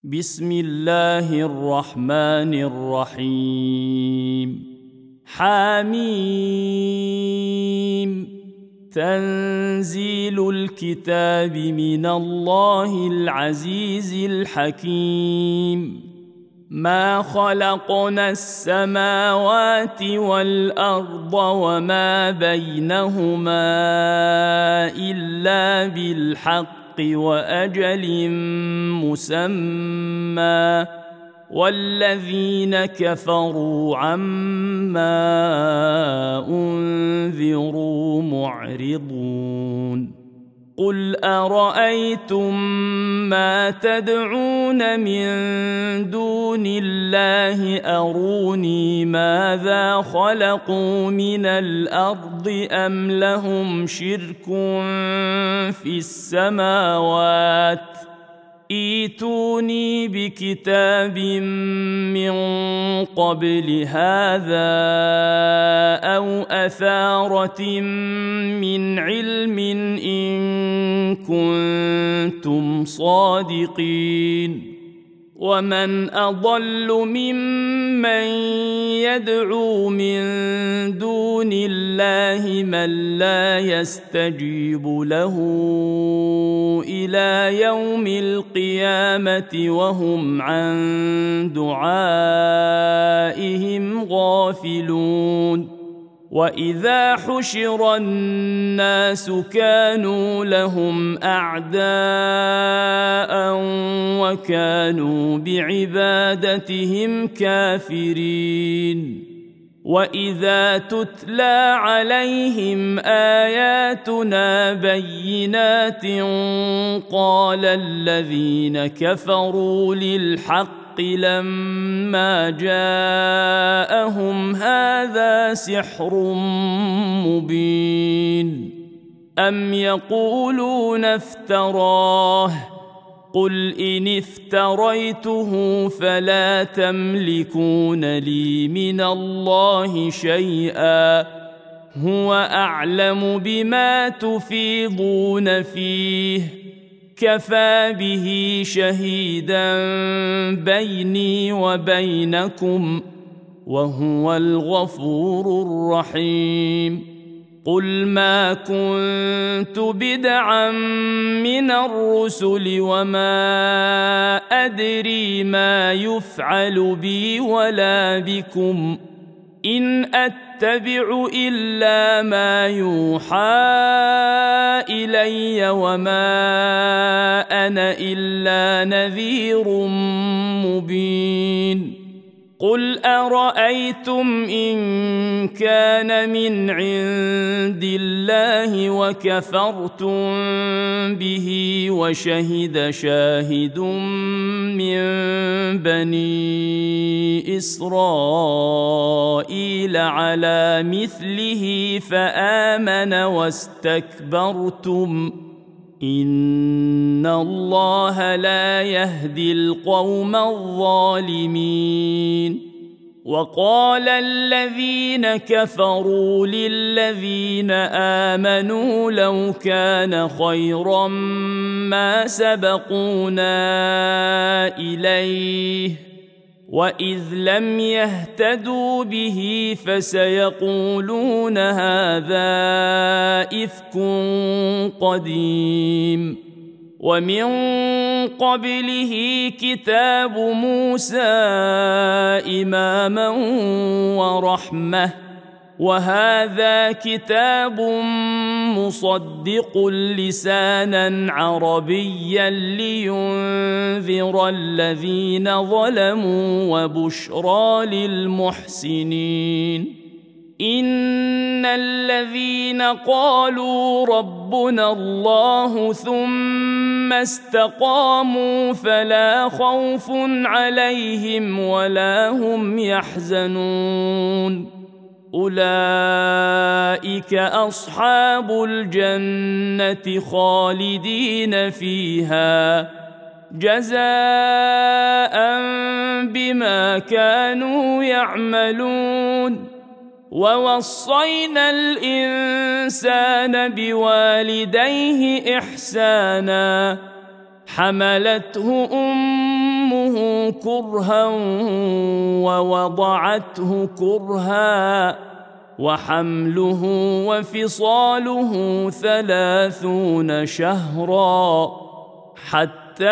بسم الله الرحمن الرحيم. حميم. تنزيل الكتاب من الله العزيز الحكيم. ما خلقنا السماوات والأرض وما بينهما إلا بالحق وأجل مسمى والذين كفروا عما أنذروا معرضون. قل أرأيتم ما تدعون من دون الله أروني ماذا خلقوا من الأرض أم لهم شرك في السماوات ائتوني بكتاب من قبل هذا أو أثارة من علم إن كنتم صادقين. ومن أضل ممن يدعو من دون الله من لا يستجيب له إلى يوم القيامة وهم عن دعائهم غافلون. وإذا حشر الناس كانوا لهم أعداء وكانوا بعبادتهم كافرين. وإذا تتلى عليهم آياتنا بينات قال الذين كفروا للحق لما جاءهم هذا سحر مبين. أم يقولون افتراه قل إن افتريته فلا تملكون لي من الله شيئا هو أعلم بما تفيضون فيه كفى به شهيدا بيني وبينكم وهو الغفور الرحيم. قل ما كنت بدعا من الرسل وما أدري ما يفعل بي ولا بكم إن أتبع إلا ما يوحى إلي وما أنا إلا نذير مبين. قل أرأيتم إن كان من عند الله وكفرتم به وشهد شاهد من بني إسرائيل على مثله فآمن واستكبرتم إن الله لا يهدي القوم الظالمين. وقال الذين كفروا للذين آمنوا لو كان خيرا ما سبقونا إليه وإذ لم يهتدوا به فسيقولون هذا إفك قديم. ومن قبله كتاب موسى إماما ورحمة وهذا كتاب مصدق لسانا عربيا لينذر الذين ظلموا وبشرى للمحسنين. إن الذين قالوا ربنا الله ثم استقاموا فلا خوف عليهم ولا هم يحزنون أولئك أصحاب الجنة خالدين فيها جزاء بما كانوا يعملون. ووصينا الإنسان بوالديه إحسانا حملته أمه كرها ووضعته كرها وحمله وفصاله 30 شهرا حتى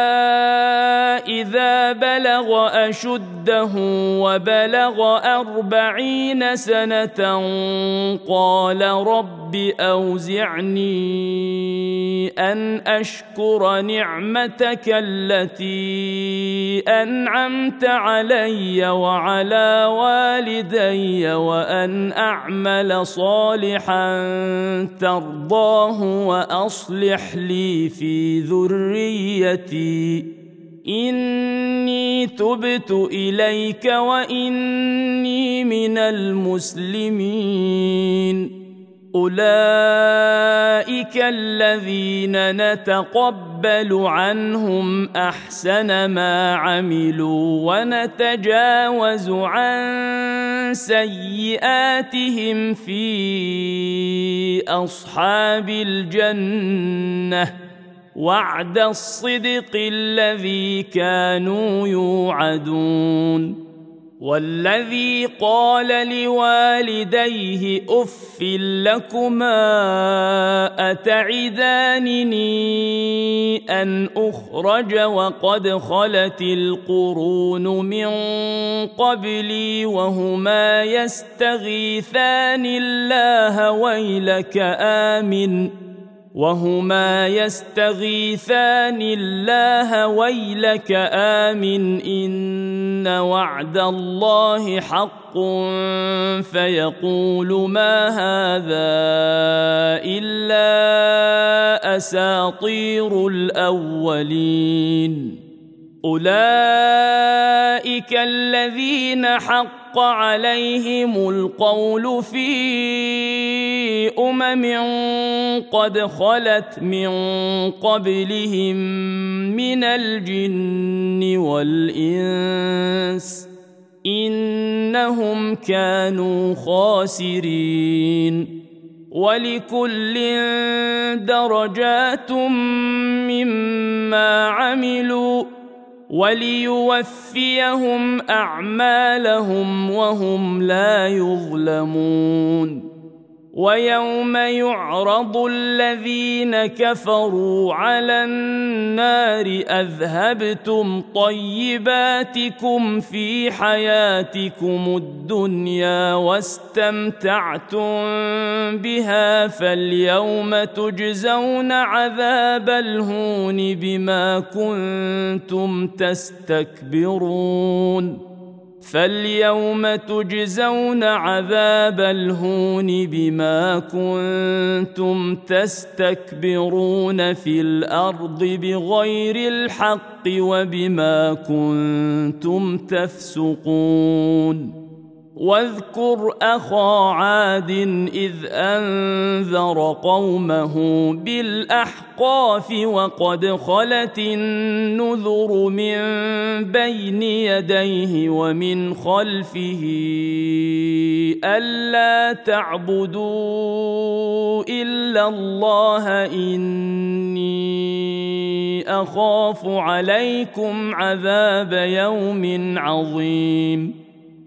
إذا بلغ أشده وبلغ 40 سنة قال رب أوزعني أن أشكر نعمتك التي أنعمت علي وعلى والدي وأن أعمل صالحا ترضاه وأصلح لي في ذريتي إني تبت إليك وإني من المسلمين. أولئك الذين نتقبل عنهم أحسن ما عملوا ونتجاوز عن سيئاتهم في أصحاب الجنة وعد الصدق الذي كانوا يوعدون. والذي قال لوالديه أف لكما أتعدانني أن أخرج وقد خلت القرون من قبلي وهما يستغيثان الله ويلك آمن إن وعد الله حق فيقول ما هذا إلا أساطير الأولين. أولئك الذين حق عليهم القول في قد خلت من قبلهم من الجن والإنس إنهم كانوا خاسرين. ولكل درجات مما عملوا وليوفيهم أعمالهم وهم لا يظلمون. ويوم يعرض الذين كفروا على النار أذهبتم طيباتكم في حياتكم الدنيا واستمتعتم بها فاليوم تجزون عذاب الهون بما كنتم تستكبرون في الأرض بغير الحق وبما كنتم تفسقون. واذكر أخا عاد إذ أنذر قومه بالأحقاف وقد خلت النذر من بين يديه ومن خلفه ألا تعبدوا إلا الله إني أخاف عليكم عذاب يوم عظيم.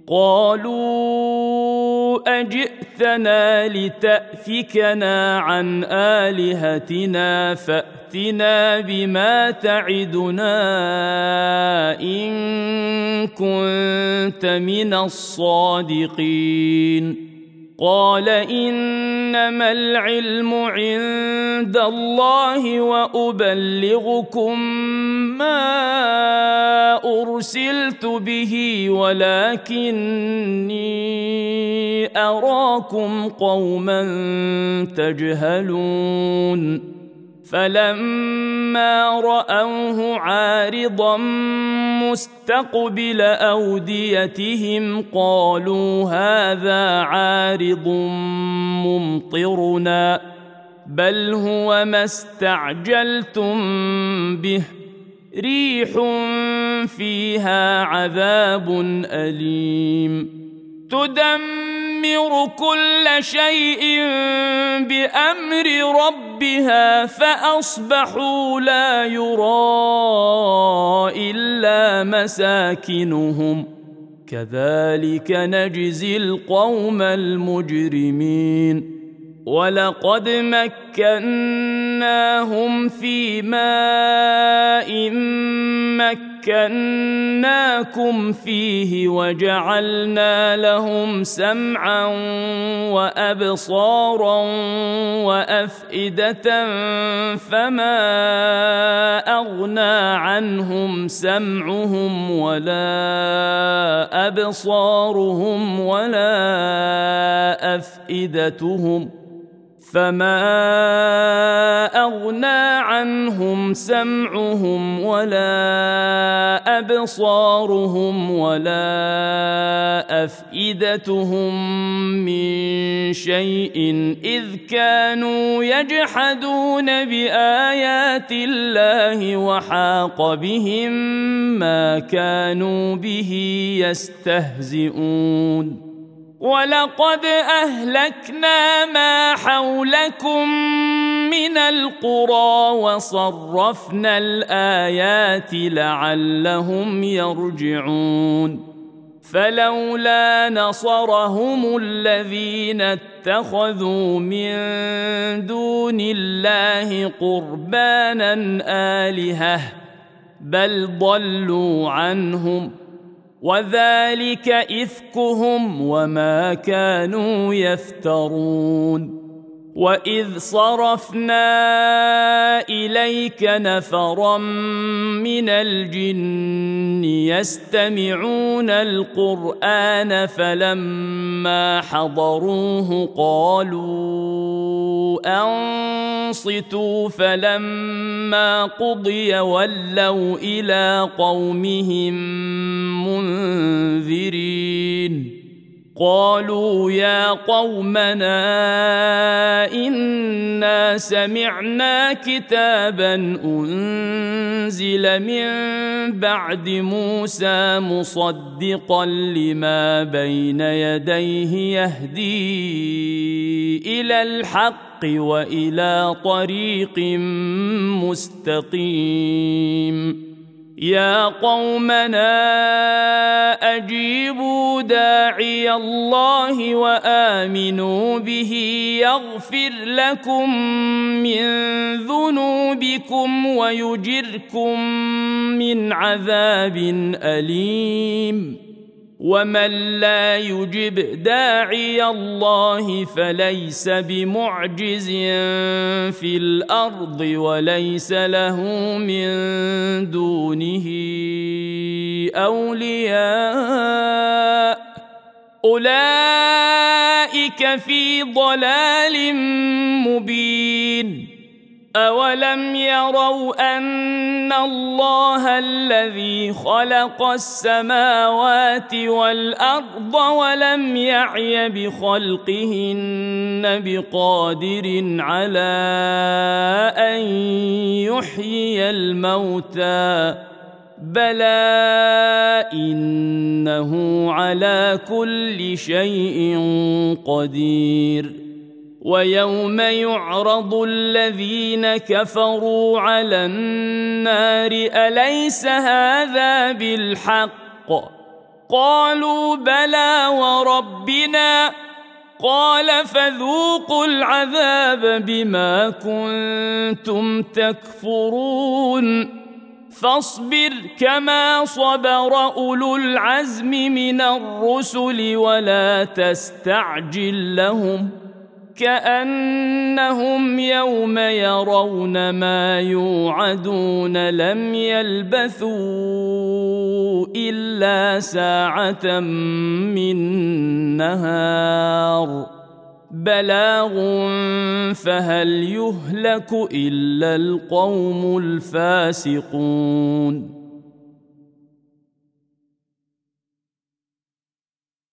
قالوا أجئتنا لتأفكنا عن آلهتنا فأتنا بما تعدنا إن كنت من الصادقين. قال إنما العلم عند الله وأبلغكم ما أرسلت به ولكني أراكم قوما تجهلون. فلما رأوه عارضا مستقبل أوديتهم قالوا هذا عارض ممطرنا بل هو ما استعجلتم به ريح فيها عذاب أليم تدمر تدمر كل شيء بأمر ربها فأصبحوا لا يرى إلا مساكنهم كذلك نجزي القوم المجرمين ولقد مكناهم في ماء مكناكم فيه وجعلنا لهم سمعا وأبصارا وأفئدة فما أغنى عنهم سمعهم ولا أبصارهم ولا أفئدتهم من شيء إذ كانوا يجحدون بآيات الله وحاق بهم ما كانوا به يستهزئون ولقد أهلكنا ما حولكم من القرى وصرفنا الآيات لعلهم يرجعون فلولا نصرهم الذين اتخذوا من دون الله قربانا آلهة بل ضلوا عنهم وذلك إفكهم وما كانوا يفترون وإذ صرفنا إليك نفرا من الجن يستمعون القرآن فلما حضروه قالوا أنصتوا فلما قضي ولوا إلى قومهم منذرين قالوا يا قومنا إنا سمعنا كتابا أنزل من بعد موسى مصدقا لما بين يديه يهدي إلى الحق وإلى طريق مستقيم يا قومنا أجيبوا داعي الله وآمنوا به يغفر لكم من ذنوبكم ويجركم من عذاب أليم ومن لا يجب داعي الله فليس بمعجز في الأرض وليس له من دونه أولياء أولئك في ضلال مبين أولم يروا أن الله الذي خلق السماوات والأرض ولم يعي بخلقهن بقادر على أن يحيي الموتى بلى إنه على كل شيء قدير ويوم يعرض الذين كفروا على النار أليس هذا بالحق قالوا بلى وربنا قال فذوقوا العذاب بما كنتم تكفرون فاصبر كما صبر أولو العزم من الرسل ولا تستعجل لهم كأنهم يوم يرون ما يوعدون لم يلبثوا إلا ساعة من نهار بلاغ فهل يهلك إلا القوم الفاسقون